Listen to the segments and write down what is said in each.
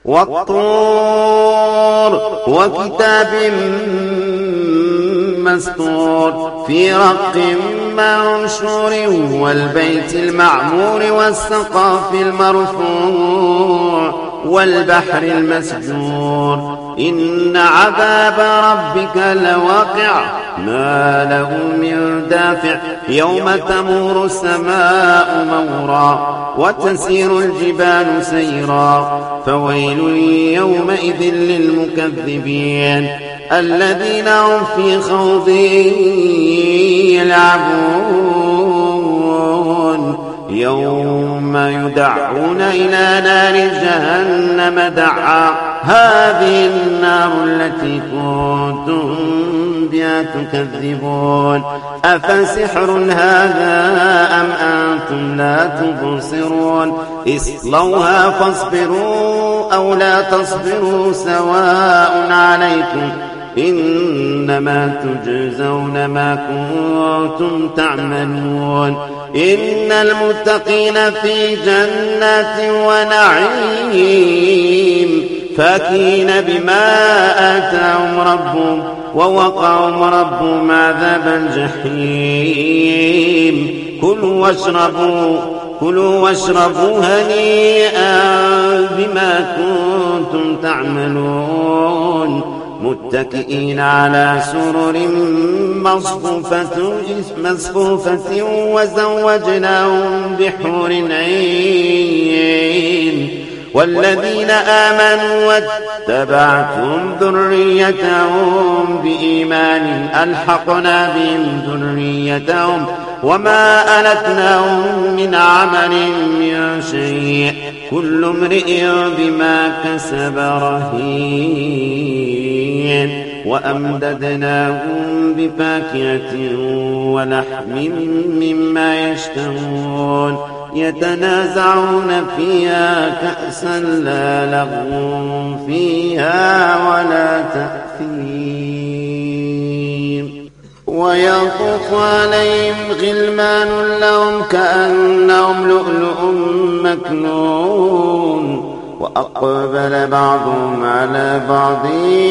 والطور وكتاب مسطور في رق منشور والبيت المعمور والسقف المرفوع والبحر المسجور إن عذاب ربك لواقع ما له من دافع يوم تمور السماء مورا وتسير الجبال سيرا فويل يومئذ للمكذبين الذين هم في خوض يلعبون يوم يدعون إلى نار جهنم دعا هذه النار التي كنتم بها تكذبون أفسحر هذا أم أنتم لا تبصرون اصلوها فاصبروا أو لا تصبروا سواء عليكم إنما تجزون ما كنتم تعملون إن المتقين في جنات ونعيم فاكهين بما آتاهم ربهم ووقاهم ربهم عذاب الجحيم كلوا واشربوا هنيئا بما كنتم تعملون متكئين على سرر مصفوفة وزوجناهم بحور عين والذين آمنوا واتبعتهم ذريتهم بإيمان ألحقنا بهم ذريتهم وما ألتناهم من عمل من شيء كل امرئ بما كسب رهين وأمددناهم بفاكهة ولحم مما يشتهون يتنازعون فيها كأسا لا لغو فيها ولا تأثيم ويطوف عليهم غلمان لهم كأنهم لؤلؤ مكنون وأقبل بعضهم على بعض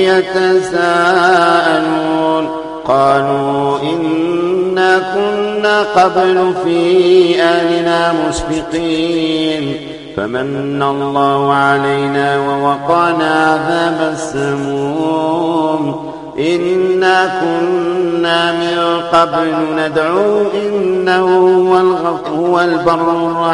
يتساءلون قالوا إنا كنا قبل في أهلنا مشفقين فمن الله علينا ووقانا عذاب السموم إنا كنا من قبل ندعو إنه هو البر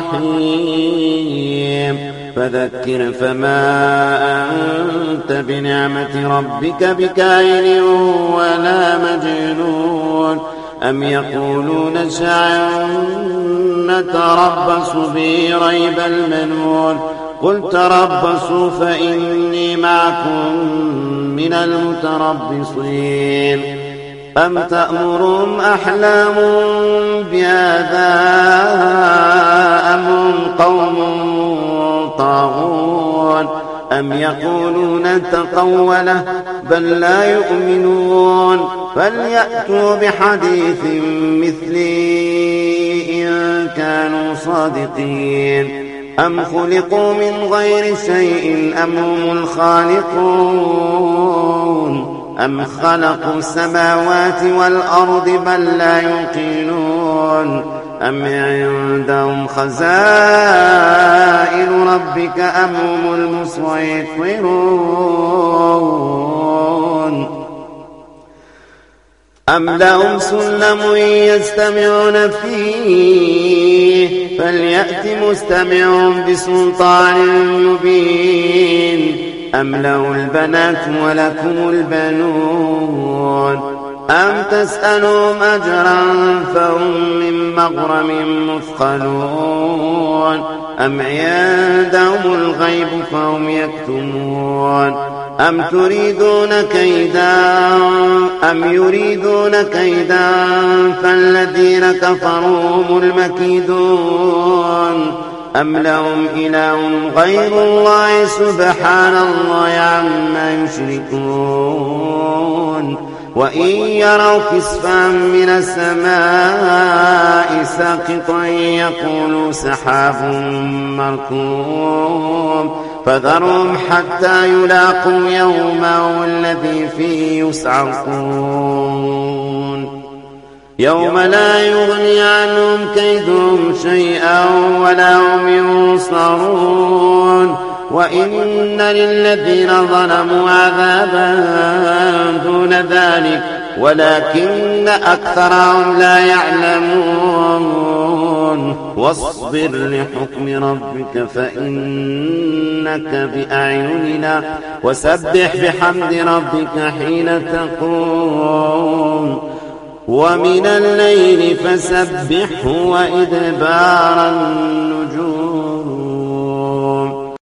الرحيم فذكر فما أنت بنعمة ربك بكائن ولا مجنون أم يقولون شاعر نتربص به ريب المنون قل تربصوا فإني معكم من المتربصين أم تأمرهم أحلام بهذا أم هم قوم طاغون أم يقولون تقوله بل لا يؤمنون فليأتوا بحديث مثله إن كانوا صادقين أم خلقوا من غير شيء أم هم الخالقون أم خلقوا السماوات والأرض بل لا يوقنون أم عندهم خزائن ربك أم هم المسيطرون أم لهم سلم يستمعون فيه فليأت مستمعهم بسلطان مبين أم له البنات ولكم البنون أم تسألهم أجرا فهم من مغرم مثقلون أم عندهم الغيب فهم يكتمون أم يريدون كيدا فالذين كفروا هم المكيدون أم لهم إله غير الله سبحان الله عما يشركون وإن يروا كسفا من السماء ساقطا يقولوا سحاب مركوم فذرهم حتى يلاقوا يومهم الذي فيه يسعقون يوم لا يغني عنهم كيدهم شيئا ولا هم ينصرون وإن للذين ظلموا عذابا دون ذلك ولكن أكثرهم لا يعلمون واصبر لحكم ربك فإنك بأعيننا وسبح بحمد ربك حين تقوم ومن الليل فسبحه وإدبار النجوم